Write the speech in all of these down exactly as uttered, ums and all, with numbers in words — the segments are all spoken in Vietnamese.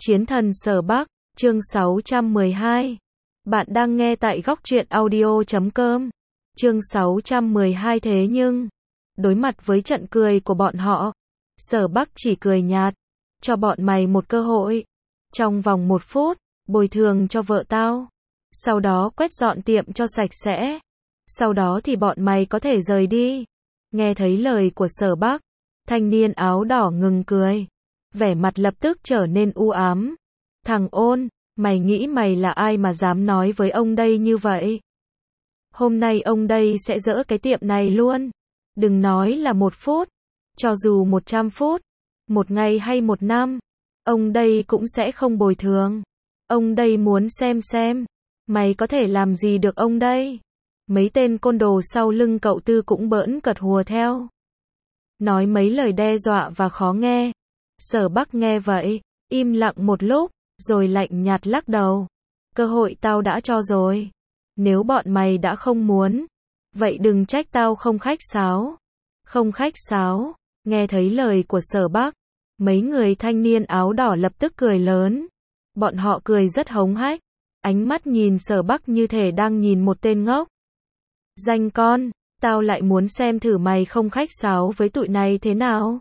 Chiến thần Sở Bắc, chương sáu trăm mười hai. Bạn đang nghe tại góc truyện audio chấm com. Chương sáu trăm mười hai thế nhưng, đối mặt với trận cười của bọn họ, Sở Bắc chỉ cười nhạt, cho bọn mày một cơ hội. Trong vòng một phút, bồi thường cho vợ tao. Sau đó quét dọn tiệm cho sạch sẽ. Sau đó thì bọn mày có thể rời đi. Nghe thấy lời của Sở Bắc, thanh niên áo đỏ ngừng cười. Vẻ mặt lập tức trở nên u ám. Thằng ôn, mày nghĩ mày là ai mà dám nói với ông đây như vậy? Hôm nay ông đây sẽ dỡ cái tiệm này luôn. Đừng nói là một phút, cho dù một trăm phút, một ngày hay một năm, ông đây cũng sẽ không bồi thường. Ông đây muốn xem xem, mày có thể làm gì được ông đây? Mấy tên côn đồ sau lưng cậu Tư cũng bỡn cợt hùa theo. Nói mấy lời đe dọa và khó nghe. Sở Bắc nghe vậy, im lặng một lúc, rồi lạnh nhạt lắc đầu. Cơ hội tao đã cho rồi. Nếu bọn mày đã không muốn, vậy đừng trách tao không khách sáo. Không khách sáo, nghe thấy lời của Sở Bắc, mấy người thanh niên áo đỏ lập tức cười lớn. Bọn họ cười rất hống hách, ánh mắt nhìn Sở Bắc như thể đang nhìn một tên ngốc. Danh con, tao lại muốn xem thử mày không khách sáo với tụi này thế nào.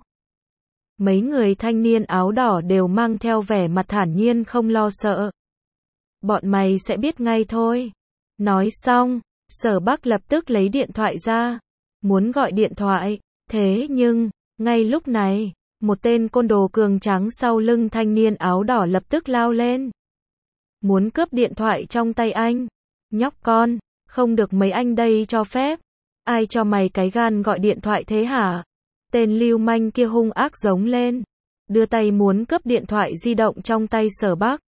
Mấy người thanh niên áo đỏ đều mang theo vẻ mặt thản nhiên không lo sợ. Bọn mày sẽ biết ngay thôi. Nói xong, Sở Bắc lập tức lấy điện thoại ra, muốn gọi điện thoại. Thế nhưng, ngay lúc này, một tên côn đồ cường tráng sau lưng thanh niên áo đỏ lập tức lao lên. Muốn cướp điện thoại trong tay anh. Nhóc con, không được mấy anh đây cho phép. Ai cho mày cái gan gọi điện thoại thế hả? Tên lưu manh kia hung ác giống lên, đưa tay muốn cướp điện thoại di động trong tay Sở Bắc.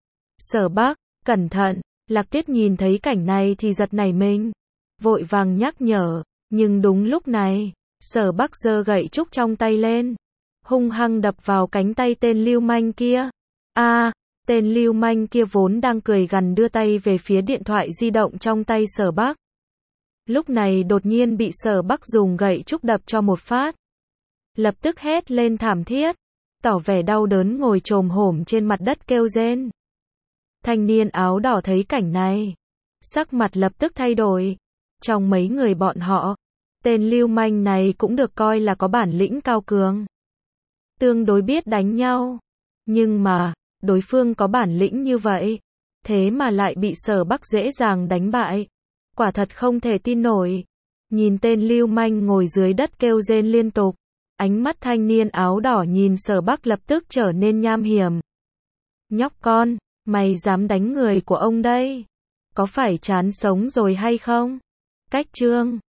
Sở Bắc, cẩn thận. Lạc Tuyết nhìn thấy cảnh này thì giật nảy mình, vội vàng nhắc nhở, nhưng đúng lúc này, Sở Bắc giơ gậy trúc trong tay lên, hung hăng đập vào cánh tay tên lưu manh kia. A, à, tên lưu manh kia vốn đang cười gằn đưa tay về phía điện thoại di động trong tay Sở Bắc. Lúc này đột nhiên bị Sở Bắc dùng gậy trúc đập cho một phát. Lập tức hét lên thảm thiết, tỏ vẻ đau đớn ngồi chồm hổm trên mặt đất kêu rên. Thanh niên áo đỏ thấy cảnh này, sắc mặt lập tức thay đổi. Trong mấy người bọn họ, tên lưu manh này cũng được coi là có bản lĩnh cao cường, tương đối biết đánh nhau. Nhưng mà, đối phương có bản lĩnh như vậy, thế mà lại bị Sở Bắc dễ dàng đánh bại. Quả thật không thể tin nổi. Nhìn tên lưu manh ngồi dưới đất kêu rên liên tục, ánh mắt thanh niên áo đỏ nhìn Sở Bắc lập tức trở nên nham hiểm. Nhóc con, mày dám đánh người của ông đây? Có phải chán sống rồi hay không? Cách chương